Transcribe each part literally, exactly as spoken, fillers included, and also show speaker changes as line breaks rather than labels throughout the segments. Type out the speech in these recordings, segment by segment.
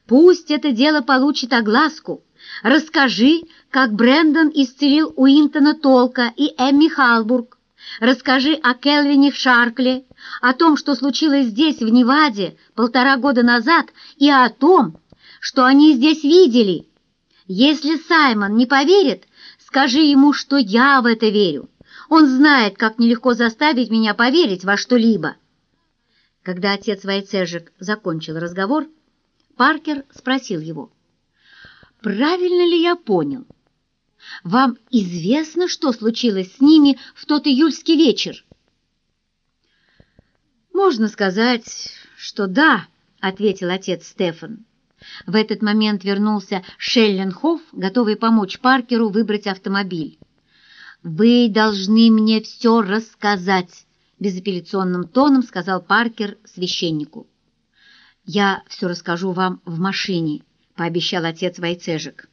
Пусть это дело получит огласку. Расскажи, как Брэндон исцелил Уинтона Толка и Эмми Халбург. Расскажи о Келвине Шаркле, о том, что случилось здесь, в Неваде, полтора года назад, и о том, что они здесь видели. Если Саймон не поверит, скажи ему, что я в это верю. Он знает, как нелегко заставить меня поверить во что-либо». Когда отец Войцежек закончил разговор, Паркер спросил его: «Правильно ли я понял? Вам известно, что случилось с ними в тот июльский вечер?» «Можно сказать, что да», — ответил отец Стефан. В этот момент вернулся Шелленхоф, готовый помочь Паркеру выбрать автомобиль. «Вы должны мне все рассказать», — безапелляционным тоном сказал Паркер священнику. «Я все расскажу вам в машине», — пообещал отец Войцежек.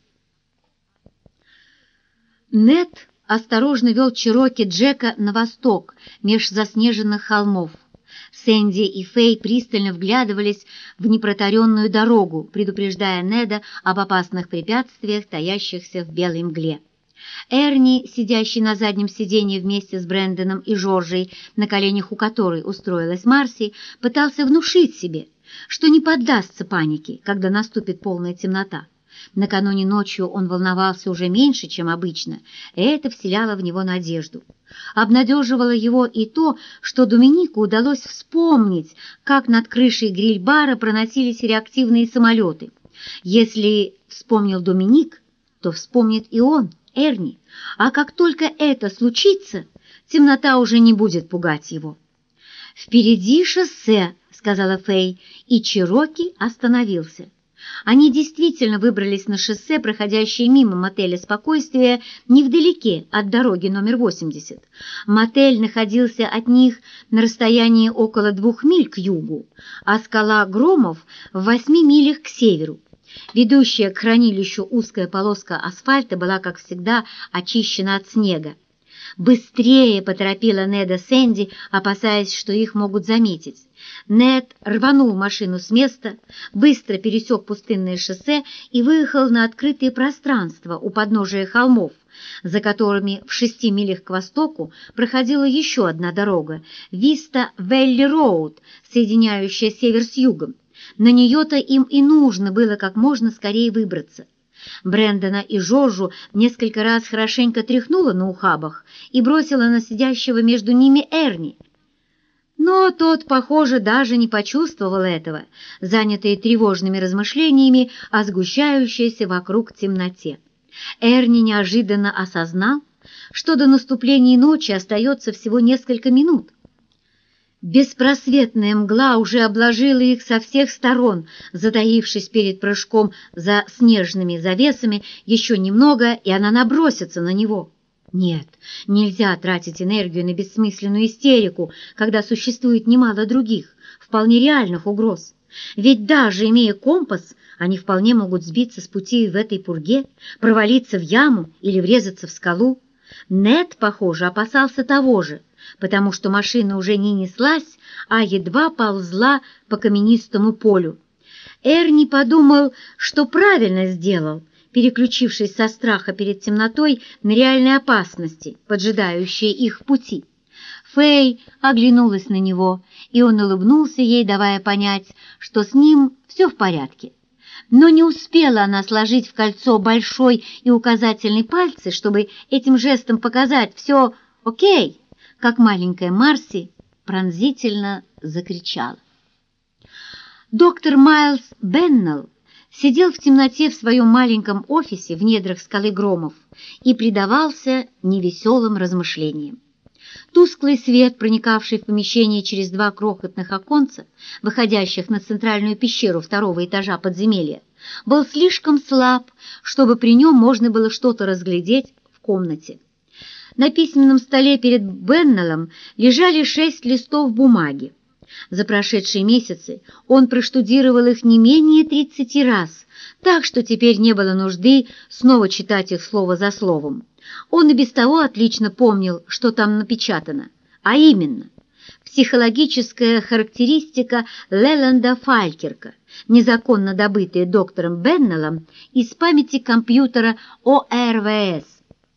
Нед осторожно вел Чероки Джека на восток, меж заснеженных холмов. Сэнди и Фэй пристально вглядывались в непротаренную дорогу, предупреждая Неда об опасных препятствиях, таящихся в белой мгле. Эрни, сидящий на заднем сиденье вместе с Брэндоном и Жоржей, на коленях у которой устроилась Марси, пытался внушить себе, что не поддастся панике, когда наступит полная темнота. Накануне ночью он волновался уже меньше, чем обычно, и это вселяло в него надежду. Обнадеживало его и то, что Доминику удалось вспомнить, как над крышей гриль-бара проносились реактивные самолеты. Если вспомнил Доминик, то вспомнит и он, Эрни, а как только это случится, темнота уже не будет пугать его. «Впереди шоссе», — сказала Фэй, и Чероки остановился. Они действительно выбрались на шоссе, проходящее мимо мотеля «Спокойствие», невдалеке от дороги номер восемьдесят. Мотель находился от них на расстоянии около двух миль к югу, а скала Громов в восьми милях к северу. Ведущая к хранилищу узкая полоска асфальта была, как всегда, очищена от снега. «Быстрее!» — поторопила Неда Сэнди, опасаясь, что их могут заметить. Нед рванул машину с места, быстро пересек пустынное шоссе и выехал на открытое пространство у подножия холмов, за которыми в шести милях к востоку проходила еще одна дорога — Виста-Велли-Роуд, соединяющая север с югом. На нее-то им и нужно было как можно скорее выбраться. Брэндона и Жоржу несколько раз хорошенько тряхнула на ухабах и бросила на сидящего между ними Эрни. Но тот, похоже, даже не почувствовал этого, занятый тревожными размышлениями о сгущающейся вокруг темноте. Эрни неожиданно осознал, что до наступления ночи остается всего несколько минут. Беспросветная мгла уже обложила их со всех сторон, затаившись перед прыжком за снежными завесами. Еще немного, и она набросится на него. Нет, нельзя тратить энергию на бессмысленную истерику, когда существует немало других, вполне реальных угроз. Ведь даже имея компас, они вполне могут сбиться с пути в этой пурге, провалиться в яму или врезаться в скалу. Нед, похоже, опасался того же, потому что машина уже не неслась, а едва ползла по каменистому полю. Эрни подумал, что правильно сделал, переключившись со страха перед темнотой на реальные опасности, поджидающие их в пути. Фэй оглянулась на него, и он улыбнулся ей, давая понять, что с ним все в порядке. Но не успела она сложить в кольцо большой и указательный пальцы, чтобы этим жестом показать «все окей», как маленькая Марси пронзительно закричала. Доктор Майлз Беннелл сидел в темноте в своем маленьком офисе в недрах скалы Громов и предавался невеселым размышлениям. Тусклый свет, проникавший в помещение через два крохотных оконца, выходящих на центральную пещеру второго этажа подземелья, был слишком слаб, чтобы при нем можно было что-то разглядеть в комнате. На письменном столе перед Беннеллом лежали шесть листов бумаги. За прошедшие месяцы он проштудировал их не менее тридцати раз, так что теперь не было нужды снова читать их слово за словом. Он и без того отлично помнил, что там напечатано, а именно психологическая характеристика Леланда Фалькерка, незаконно добытые доктором Беннеллом из памяти компьютера О Р В С,